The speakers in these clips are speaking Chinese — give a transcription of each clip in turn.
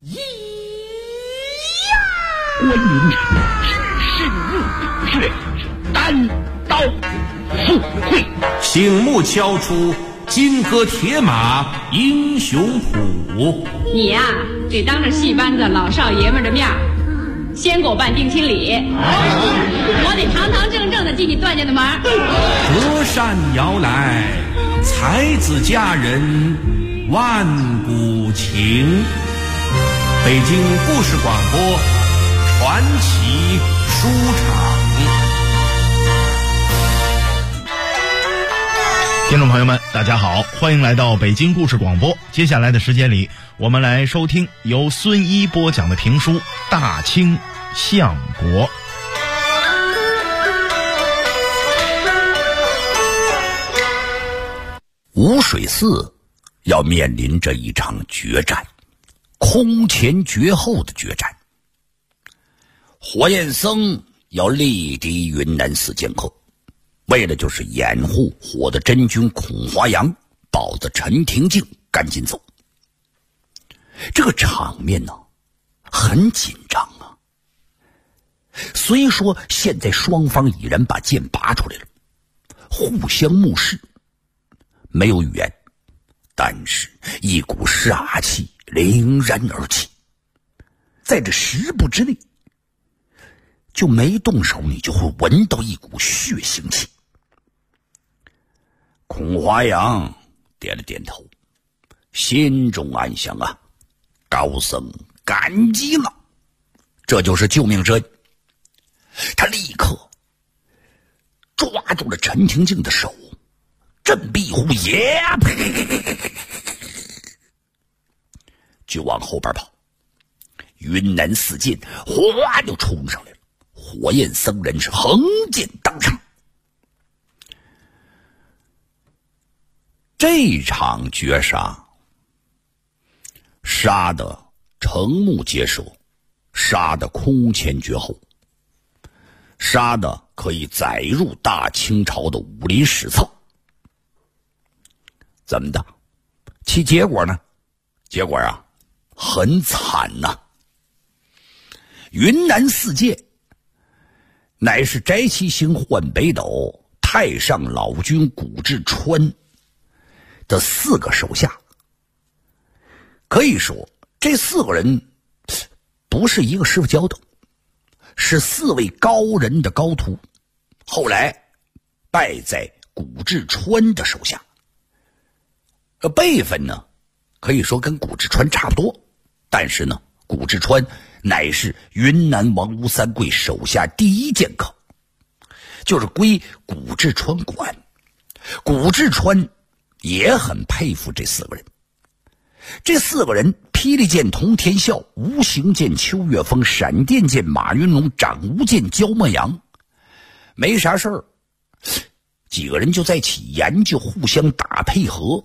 观音只是入穴，单刀赴会， 醒目敲出金戈铁马英雄谱。 你呀，得当着戏班子老少爷们的面先给我办定亲礼，我得堂堂正正的进你段家的门。 隔山遥来，才子佳人万古情。北京故事广播传奇书场。 听众朋友们，大家好，欢迎来到北京故事广播。接下来的时间里，我们来收听由孙一播讲的评书《大清相国》。 无水寺要面临着一场决战，空前绝后的决战。火焰僧要力敌云南寺剑客，为的就是掩护火的真君孔华阳、保着陈廷敬赶紧走。这个场面呢，很紧张啊。虽说现在双方已然把剑拔出来了，互相目视，没有语言，但是一股杀气凌然而起。在这10步之内，就没动手，你就会闻到一股血腥气。孔华阳点了点头，心中暗想啊，高僧感激了，这就是救命之恩。他立刻抓住了陈廷敬的手，振臂一呼，耶，就往后边跑。云南四剑哗就冲上来了，火焰僧人是横剑当场。这场绝杀杀得瞠目结舌，杀得空前绝后，杀得可以载入大清朝的武林史册。怎么的？其结果呢？结果啊，很惨呐。云南四剑乃是翟其行换北斗太上老君古志川的4个手下。可以说这4个人不是一个师傅教的，是4位高人的高徒，后来败在古志川的手下。辈分呢，可以说跟古志川差不多，但是呢，古志川乃是云南王吴三桂手下第一剑客，就是归古志川管。古志川也很佩服这4个人。这4个人，霹雳剑童天啸，无形剑秋月峰，闪电剑马云龙，掌无剑焦墨阳。没啥事儿，几个人就在一起研究，互相打配合。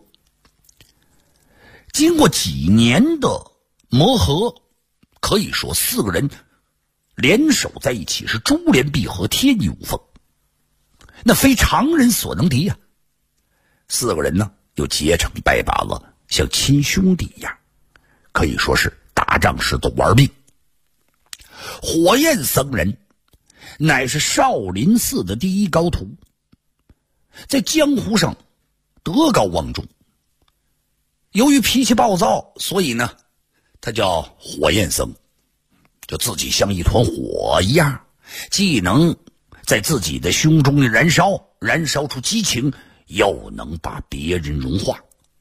经过几年的磨合，可以说4个人联手在一起是珠联璧合，天衣无缝，那非常人所能敌呀。4个人呢又结成拜把子，像亲兄弟一样，可以说是打仗时都玩命。火焰僧人乃是少林寺的第一高徒，在江湖上德高望重。由于脾气暴躁，所以呢他叫火焰僧，就自己像一团火一样，既能在自己的胸中燃烧出激情，又能把别人融化。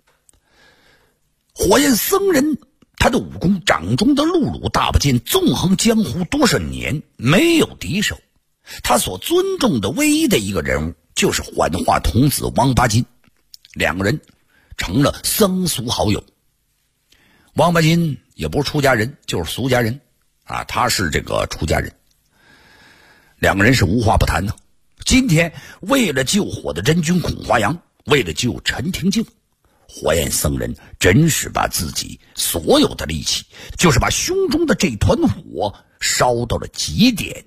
火焰僧人他的武功掌中的露露大不剑，纵横江湖多少年，没有敌手。他所尊重的唯一的一个人物就是幻化童子王八金，2个人成了僧俗好友。王八金也不是出家人，就是俗家人啊，他是这个出家人。2个人是无话不谈呢。今天为了救火的真君孔华阳，为了救陈廷敬，火焰僧人真是把自己所有的力气，就是把胸中的这团火烧到了极点。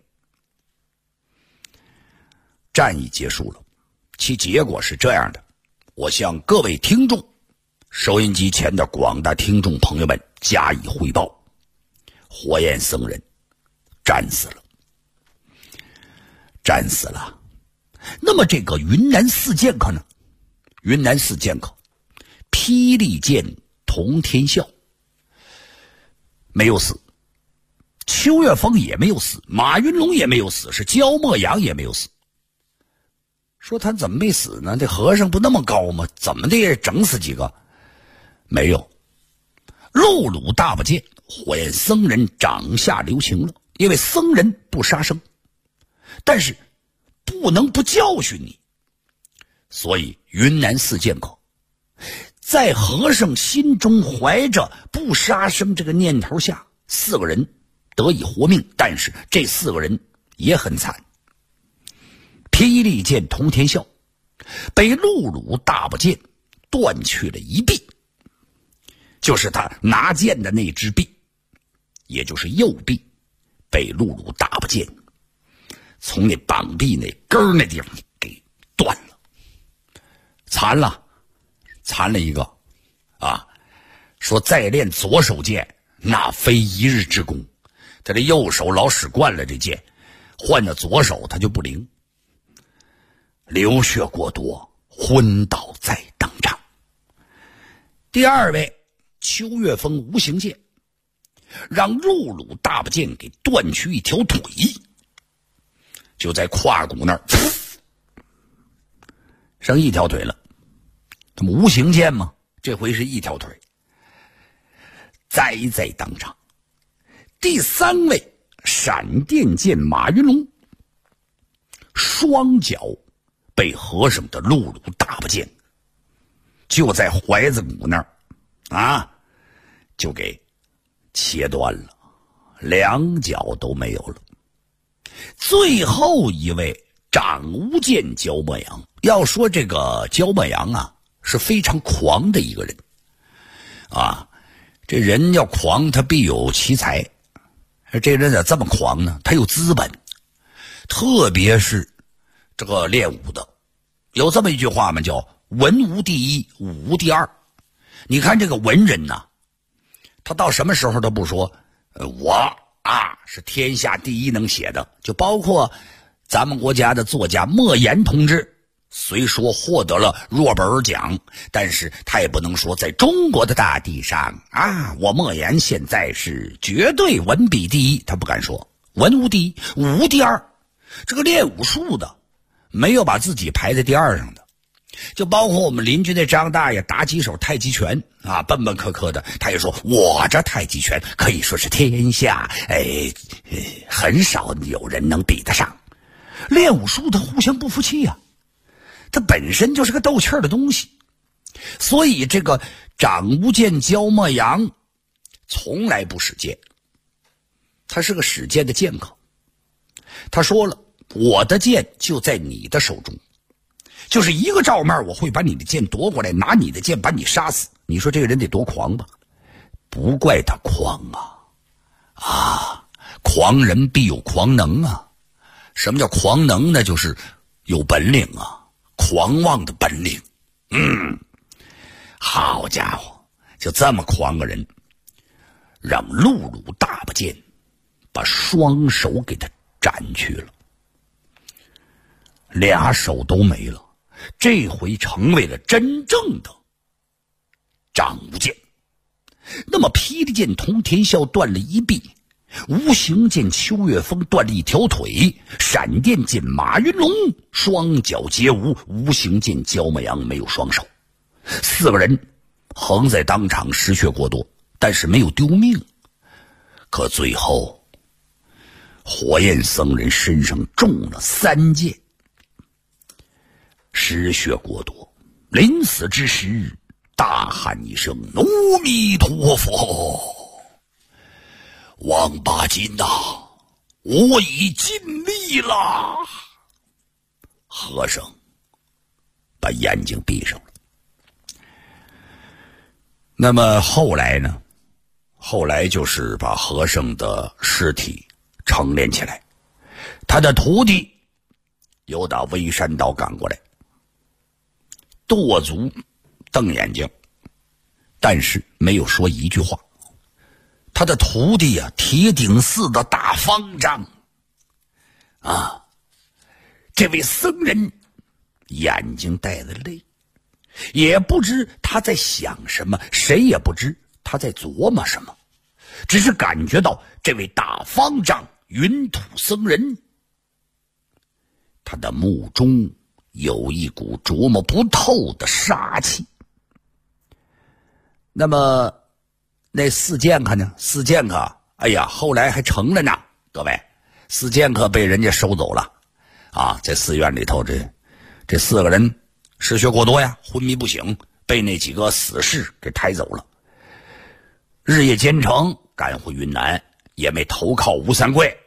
战役结束了，其结果是这样的，我向各位听众、收音机前的广大听众朋友们加以汇报。 火焰僧人战死了。那么这个云南四剑客呢？云南四剑客，霹雳剑童天啸没有死，邱月峰也没有死，马云龙也没有死，是焦墨阳也没有死。说他怎么没死呢？这和尚不那么高吗？怎么的也整死几个？没有。陆鲁大不见，火焰僧人掌下留情了，因为僧人不杀生，但是不能不教训你。所以云南四剑客在和尚心中怀着不杀生这个念头下，4个人得以活命，但是这4个人也很惨。霹雳剑童天啸被陆鲁大不见断去了一臂，就是他拿剑的那只臂，也就是右臂，被陆鲁大不见从那膀臂那根儿那地方给断了，残了一个啊！说再练左手剑，那非一日之功。他这右手老使惯了这剑，换到左手他就不灵，流血过多，昏倒在当场。第2位邱月峰无形剑，让陆鲁大不见给断去一条腿，就在胯骨那儿，剩一条腿了。他们无形剑嘛，这回是一条腿，栽在当场。第3位闪电剑马云龙，双脚被和尚的陆鲁大不见就在怀子骨那儿啊，就给切断了，2脚都没有了。最后一位掌无剑焦墨阳，要说这个焦墨阳啊是非常狂的一个人啊，这人要狂他必有奇才，这人咋这么狂呢？他有资本，特别是这个练武的，有这么一句话嘛，叫文无第一，武无第二。你看这个文人呐，他到什么时候都不说我啊是天下第一能写的，就包括咱们国家的作家莫言同志，虽说获得了诺贝尔奖，但是他也不能说在中国的大地上啊，我莫言现在是绝对文笔第一，他不敢说。文无第一，武无第二。这个练武术的没有把自己排在第2上的，就包括我们邻居那张大爷打几手太极拳啊，笨笨磕磕的，他也说我这太极拳可以说是天下很少有人能比得上。练武术的互相不服气啊，它本身就是个斗气儿的东西。所以这个掌无剑焦墨阳从来不使剑，他是个使剑的剑客。他说了，我的剑就在你的手中，就是一个照面我会把你的剑夺过来，拿你的剑把你杀死。你说这个人得多狂吧？不怪他狂啊，狂人必有狂能啊。什么叫狂能呢？就是有本领啊，狂妄的本领。好家伙，就这么狂个人，让陆鲁大不见把双手给他斩去了，2手都没了，这回成为了真正的掌无剑。那么霹雳剑童天啸断了一臂，无形剑邱月峰断了一条腿，闪电剑马云龙双脚皆无，无形剑焦墨阳没有双手。4个人横在当场，失血过多，但是没有丢命。可最后火焰僧人身上中了3箭，失血过多，临死之时大喊一声阿弥陀佛，王八金呐，我已尽力了。和尚把眼睛闭上了。那么后来呢？后来就是把和尚的尸体成殓起来，他的徒弟又打微山岛赶过来，跺足瞪眼睛，但是没有说一句话， 他的徒弟啊，铁顶寺的大方丈啊，这位僧人眼睛带着泪，也不知他在想什么，谁也不知他在琢磨什么，只是感觉到这位大方丈云土僧人，他的目中有一股琢磨不透的杀气。那么那四剑客呢？四剑客，哎呀，后来还成了呢。各位，四剑客被人家收走了啊！在寺院里头，这4个人失血过多呀，昏迷不醒，被那几个死士给抬走了。日夜兼程赶回云南，也没投靠吴三桂，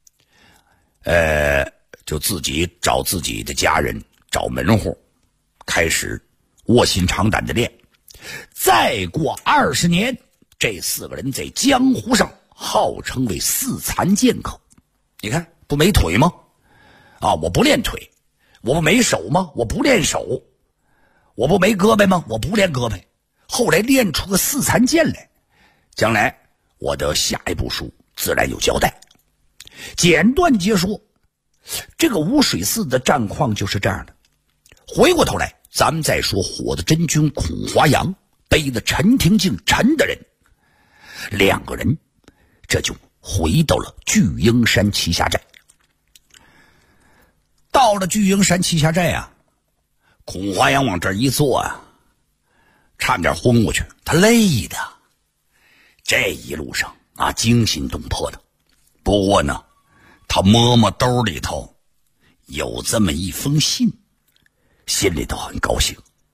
就自己找自己的家人，找门户，开始卧薪尝胆的练。再过20年，这4个人在江湖上号称为4残剑客。你看，不没腿吗？啊，我不练腿；我不没手吗？我不练手；我不没胳膊吗？我不练胳膊。后来练出个4残剑来，将来我的下一部书自然有交代。简短截说，这个无水寺的战况就是这样的。回过头来，咱们再说火的真君孔华阳背着陈廷敬陈的人，2个人这就回到了巨鹰山栖霞寨。到了巨鹰山栖霞寨啊，孔华阳往这儿一坐啊，差点昏过去，他累的这一路上啊惊心动魄的。不过呢，他摸摸兜里头有这么一封信，心里头很高兴。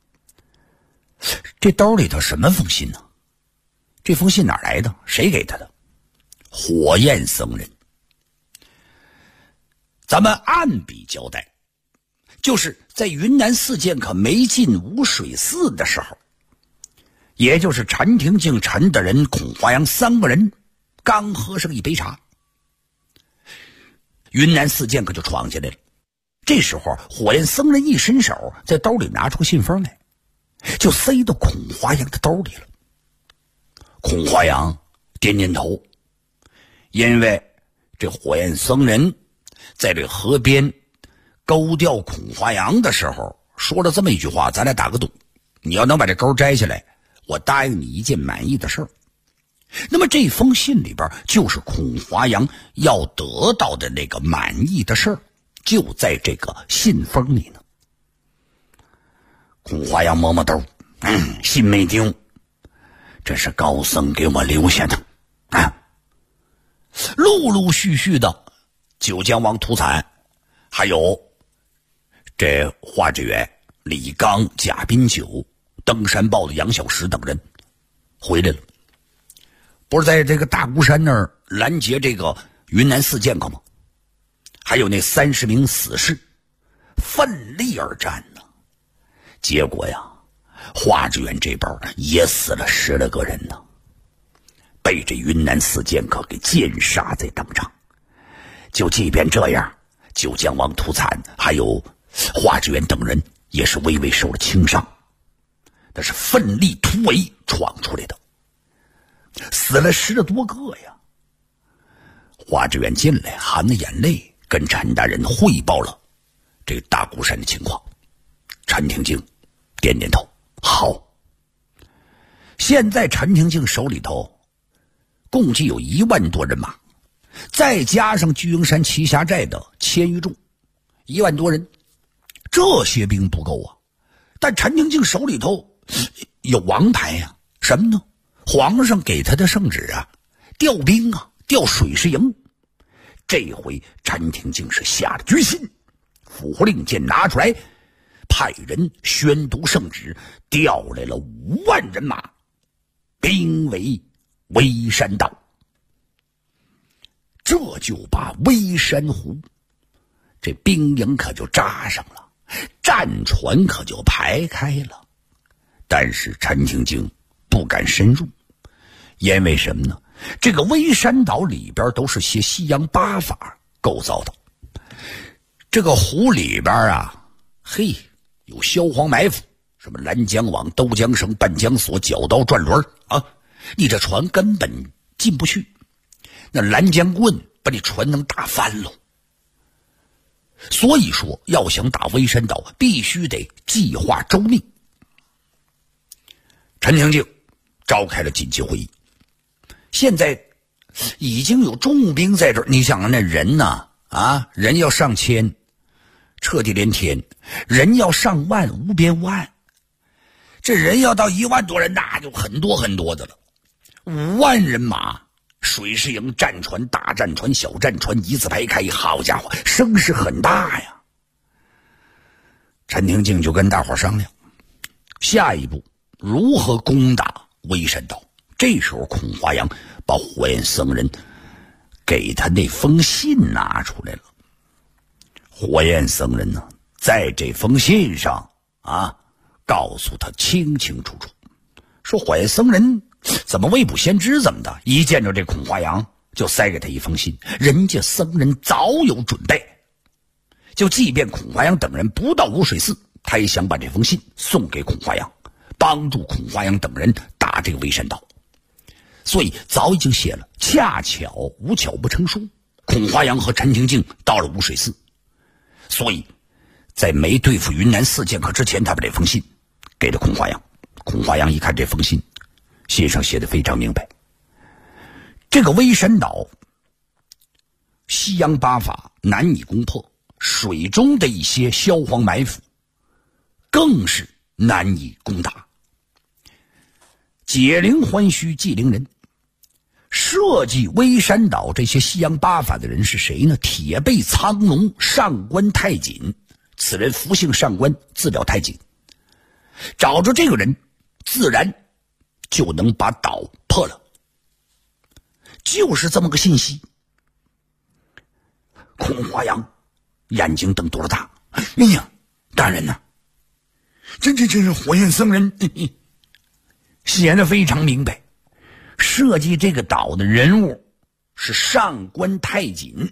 这兜里头什么封信呢？这封信哪来的？谁给他的？火焰僧人。咱们按笔交代，就是在云南4剑客没进无水寺的时候，也就是陈廷敬陈的人孔华阳3个人刚喝上一杯茶，云南4剑客就闯进来了。这时候火焰僧人一伸手，在兜里拿出个信封来，就塞到孔华阳的兜里了。孔华阳点点头，因为这火焰僧人在这河边勾钓孔华阳的时候说了这么一句话，咱俩打个赌，你要能把这钩摘下来，我答应你一件满意的事儿。那么这封信里边就是孔华阳要得到的那个满意的事儿，就在这个信封里呢。孔华阳摸摸兜，信没丢，这是高僧给我留下的啊。陆陆续续的九江王屠惨，还有这华志远、李刚、贾宾九、登山豹的杨小石等人回来了，不是在这个大孤山那儿拦截这个云南4剑客吗？还有那30名死士奋力而战呢。结果呀，华志远这边也死了10来个人呢，被这云南4剑客给剑杀在当场。就即便这样，九江王屠惨还有华志远等人也是微微受了轻伤，那是奋力突围闯出来的，死了10多个呀。华志远进来含着眼泪跟陈大人汇报了这大孤山的情况。陈廷敬点点头，好。现在陈廷敬手里头共计有1万多人马，再加上巨鹰山栖霞寨的1000余众，1万多人，这些兵不够啊。但陈廷敬手里头有王牌呀，什么呢？皇上给他的圣旨啊，调兵啊，调水师营。这回陈廷敬是下了决心，府户令箭拿出来，派人宣读圣旨，调来了5万人马，兵围微山岛。这就把微山湖这兵营可就扎上了，战船可就排开了。但是陈廷敬不敢深入，因为什么呢？这个微山岛里边都是些西洋八法构造的，这个湖里边啊，嘿，有萧黄埋伏，什么拦江网、兜江绳、绊江索、绞刀转轮啊，你这船根本进不去，那拦江棍把你船能打翻了。所以说要想打微山岛，必须得计划周密。陈廷敬召开了紧急会议，现在已经有重兵在这儿，你想那人呢？人要上千，彻底连天；人要上万，无边无岸。这人要到1万多人，那就很多很多的了。5万人马，水师营、战船、大战船、小战船一字排开，好家伙，声势很大呀。陈廷敬就跟大伙商量，下一步如何攻打微山岛。这时候孔华阳把火焰僧人给他那封信拿出来了。火焰僧人呢，在这封信上告诉他清清楚楚，说火焰僧人怎么未卜先知怎么的，一见着这孔华阳就塞给他一封信，人家僧人早有准备，就即便孔华阳等人不到无水寺，他也想把这封信送给孔华阳，帮助孔华阳等人打这个微山岛。所以早已经写了，恰巧无巧不成书，孔华阳和陈廷敬到了无水寺，所以在没对付云南4剑客之前，他把这封信给了孔华阳。孔华阳一看这封信，信上写的非常明白，这个微山岛西洋八法难以攻破，水中的一些萧荒埋伏更是难以攻打。解铃还须系铃人，设计微山岛这些西洋八法的人是谁呢？铁背苍龙上官太锦，此人福姓上官，字了太锦。找着这个人，自然就能把岛破了。就是这么个信息。孔华阳眼睛瞪多了大，哎呀，大人呐，这是火焰僧人写的非常明白，设计这个岛的人物是上官太锦。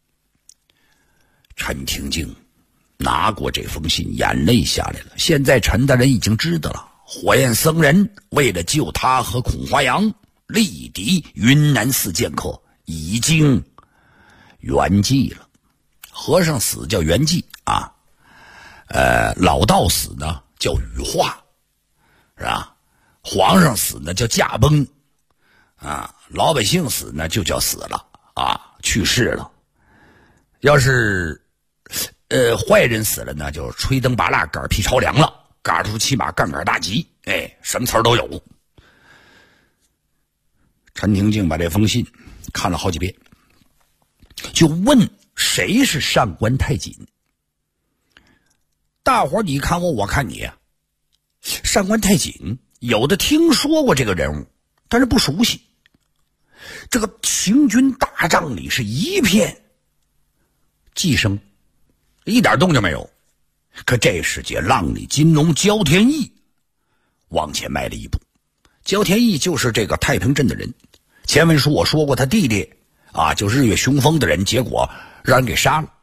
陈廷敬拿过这封信，眼泪下来了。现在陈大人已经知道了，火焰僧人为了救他和孔华阳，力敌云南4剑客，已经圆寂了。和尚死叫圆寂老道死呢叫羽化，是吧？皇上死呢叫驾崩老百姓死呢就叫死了去世了。要是坏人死了呢，就吹灯拔蜡，杆屁朝凉了，嘎出骑马，杠杆大吉，什么词儿都有。陈廷敬把这封信看了好几遍，就问谁是上官太锦。大伙儿你看我，我看你啊。上官太锦有的听说过这个人物，但是不熟悉。这个行军大帐里是一片寂声，一点动静没有。可这时节，浪里金龙焦天翼往前迈了一步。焦天翼就是这个太平镇的人，前文书我说过，他弟弟就日月雄风的人，结果让人给杀了。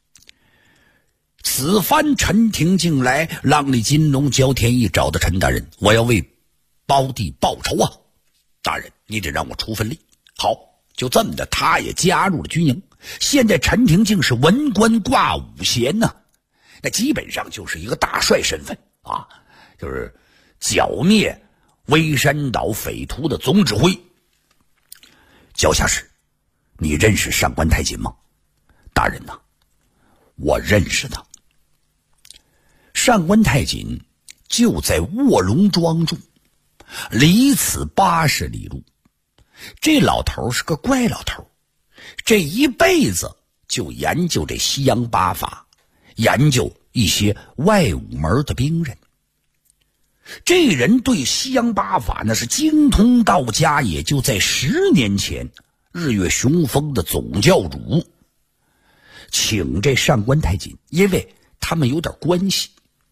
此番陈廷敬来，浪里金龙焦天翼找的陈大人，我要为胞弟报仇啊！大人，你得让我出份力。好，就这么的，他也加入了军营。现在陈廷敬是文官挂武衔呢，那基本上就是一个大帅身份就是剿灭微山岛匪徒的总指挥。脚下士，你认识上官太锦吗？大人呐，我认识他。上官太锦就在卧龙庄住，离此80里路。这老头是个怪老头，这一辈子就研究这西洋八法，研究一些外武门的兵刃。这人对西洋八法那是精通到家，也就在10年前，日月雄风的总教主请这上官太锦，因为他们有点关系。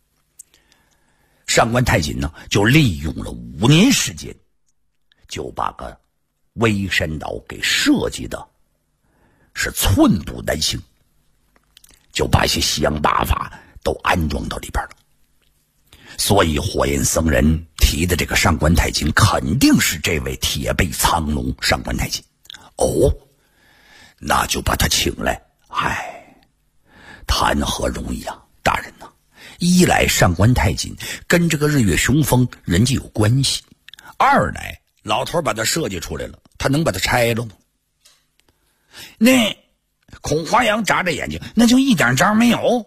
上官太锦呢，就利用了5年时间，就把个微山岛给设计的是寸步难行，就把一些西洋八法都安装到里边了。 所以火焰僧人提的这个上官太金肯定是这位铁背苍龙上官太金。哦，那就把他请来。谈何容易啊，大人呐！一来上官太金跟这个日月雄风人家有关系，二来老头把他设计出来了，他能把他拆了吗？那孔华阳眨着眼睛，那就一点招没有。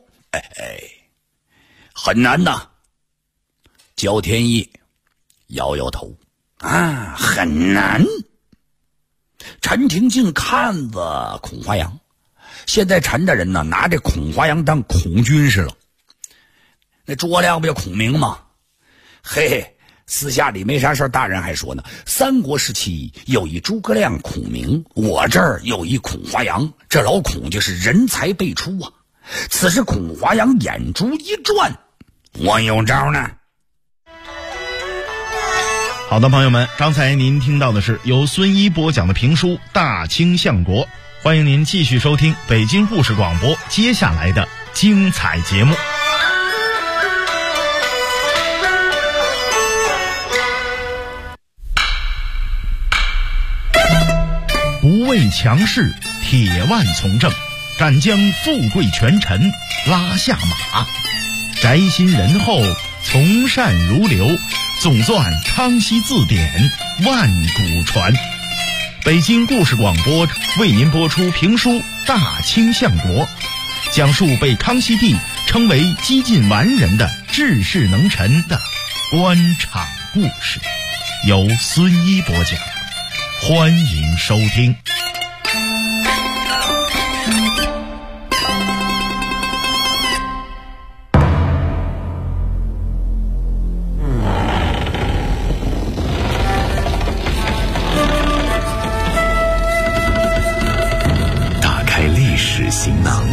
很难呐。焦天意摇摇头，很难。陈廷敬看着孔华阳，现在陈大人呢拿这孔华阳当孔军师了，那诸葛亮不叫孔明吗？私下里没啥事，大人还说呢，三国时期有一诸葛亮、孔明，我这儿有一孔华阳，这老孔就是人才辈出啊。此时孔华阳眼珠一转，我有招呢。 好的，朋友们，刚才您听到的是由孙一播讲的评书《大清相国》，欢迎您继续收听北京故事广播接下来的精彩节目。不畏强势，铁腕从政，敢将富贵权臣拉下马，宅心仁厚，从善如流，总算康熙字典，万古传。北京故事广播为您播出评书《大清相国》，讲述被康熙帝称为几近完人的治世能臣的官场故事，由孙一播讲，欢迎收听。 行囊，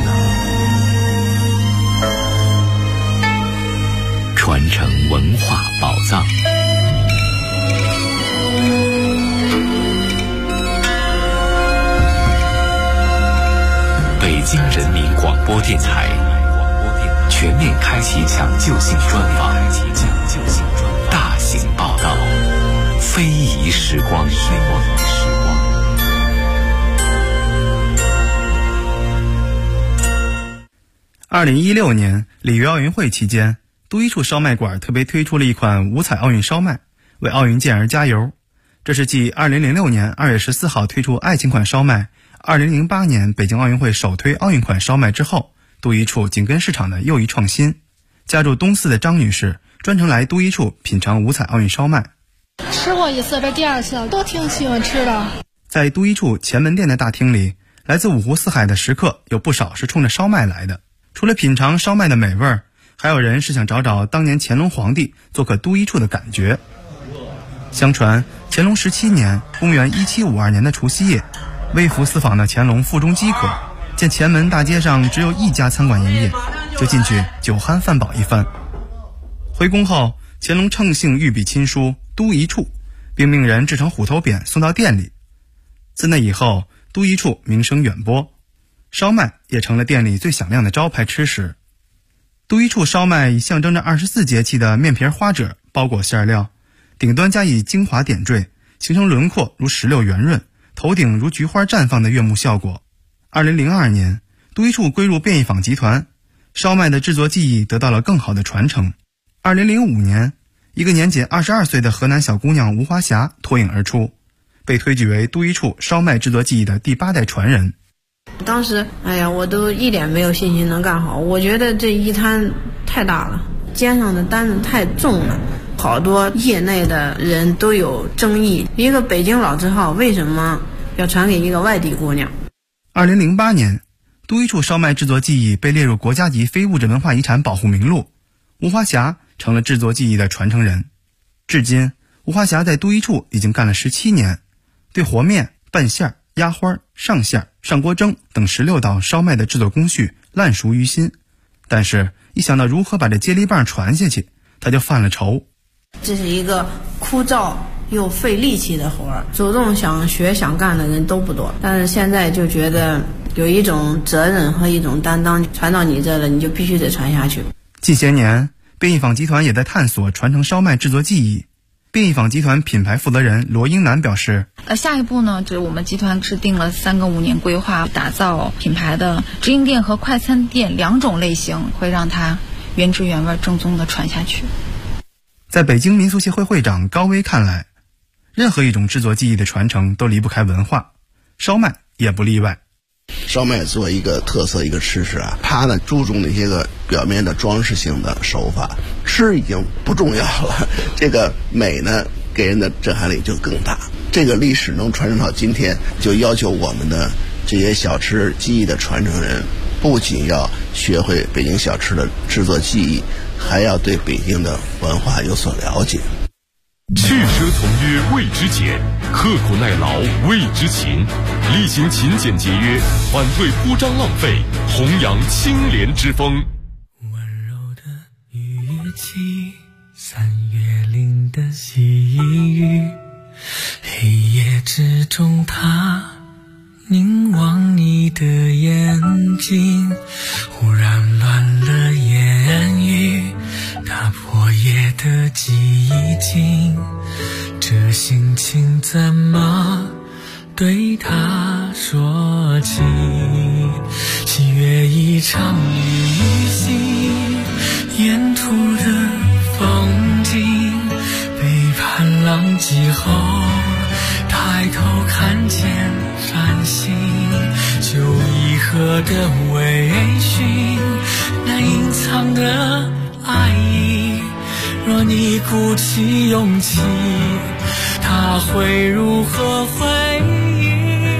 传承文化宝藏。北京人民广播电台全面开启抢救性专访，大型报道，非遗时光。 2016年里约奥运会期间，都一处烧麦馆特别推出了一款五彩奥运烧麦，为奥运健儿加油。这是继2006年2月14号推出爱情款烧麦，2008年北京奥运会首推奥运款烧麦之后，都一处紧跟市场的又一创新。家住东四的张女士专程来都一处品尝五彩奥运烧麦。 吃过一次，这第二次都挺喜欢吃的。 在都一处前门店的大厅里，来自五湖四海的食客有不少是冲着烧麦来的。除了品尝烧麦的美味，还有人是想找找当年乾隆皇帝做客都一处的感觉。相传乾隆17年公元1752年的除夕夜，微服私访的乾隆腹中饥渴，见前门大街上只有一家餐馆营业，就进去酒酣饭饱一番。回宫后，乾隆乘兴御笔亲书都一处，并命人制成虎头匾送到店里。自那以后，都一处名声远播，烧麦也成了店里最响亮的招牌吃食。都一处烧麦以象征着24节气的面皮花褶包裹馅料，顶端加以精华点缀，形成轮廓如石榴圆润，头顶如菊花绽放的悦目效果。2002年，都一处归入便宜坊集团，烧麦的制作技艺得到了更好的传承。2005年，一个年仅22岁的河南小姑娘吴华霞脱颖而出，被推举为都一处烧麦制作技艺的第8代传人。 当时我都一点没有信心能干好，我觉得这一摊太大了，肩上的担子太重了，好多业内的人都有争议，一个北京老字号为什么要传给一个外地姑娘。 2008年，都一处烧麦制作技艺被列入国家级非物质文化遗产保护名录，吴华霞成了制作技艺的传承人。至今，吴华霞在都一处已经干了17年，对和面、拌馅、压花、上馅、上锅蒸等16道烧麦的制作工序烂熟于心，但是一想到如何把这接力棒传下去，他就犯了愁。 这是一个枯燥又费力气的活儿，主动想学想干的人都不多，但是现在就觉得有一种责任和一种担当，传到你这了，你就必须得传下去。 近些年， 便宜坊集团也在探索传承烧麦制作技艺。便宜坊集团品牌负责人罗英南表示， 下一步呢，就是我们集团制定了3个5年规划，打造品牌的直营店和快餐店2种类型，会让它原汁原味正宗的传下去。 在北京民俗协会会长高威看来，任何一种制作技艺的传承都离不开文化，烧麦也不例外。 烧麦作为一个特色一个吃食啊，它呢注重那些个表面的装饰性的手法，吃已经不重要了，这个美呢给人的震撼力就更大。这个历史能传承到今天，就要求我们的这些小吃技艺的传承人，不仅要学会北京小吃的制作技艺，还要对北京的文化有所了解。 去奢从约谓之俭，刻苦耐劳谓之勤，力行勤俭节约，反对铺张浪费，弘扬清廉之风。 温柔的语气，3月令的细雨，黑夜之中他凝望你的眼睛，忽然乱了言语，打破夜的寂静，这心情怎么对他说起？7月一场旅行，沿途的风景，背叛浪迹后抬头看见繁星，就一河的微醺，那隐藏的爱意，若你鼓起勇气，他会如何回应？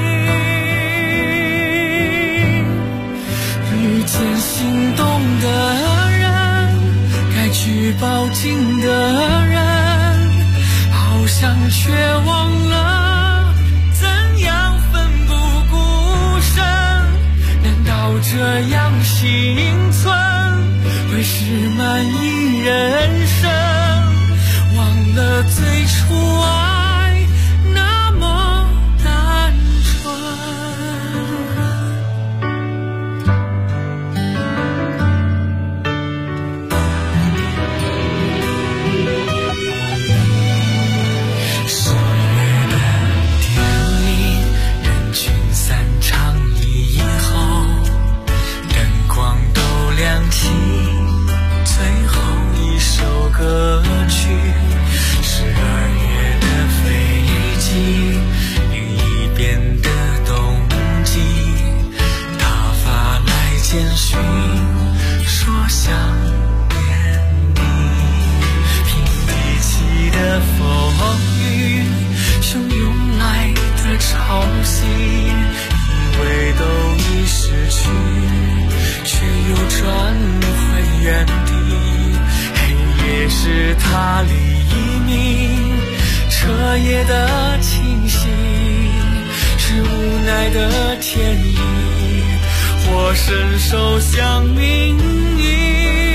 遇见心动的人，该去报警的人，好像却忘了怎样奋不顾身。难道这样幸存会是满意人生？忘了最初爱那么单纯。10月的电影，人群散场以后，灯光都亮起，最后一首歌曲，12月的飞机，另一边的冬季，他发来简讯说想念你，平地起的风雨，汹涌来的潮汐，以为都已失去，却又转回原地。黑夜是他黎明，彻夜的清醒，是无奈的天意，我伸手向命运。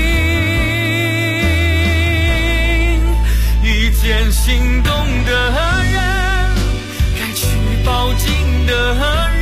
遇见心动的人，该去报警的人，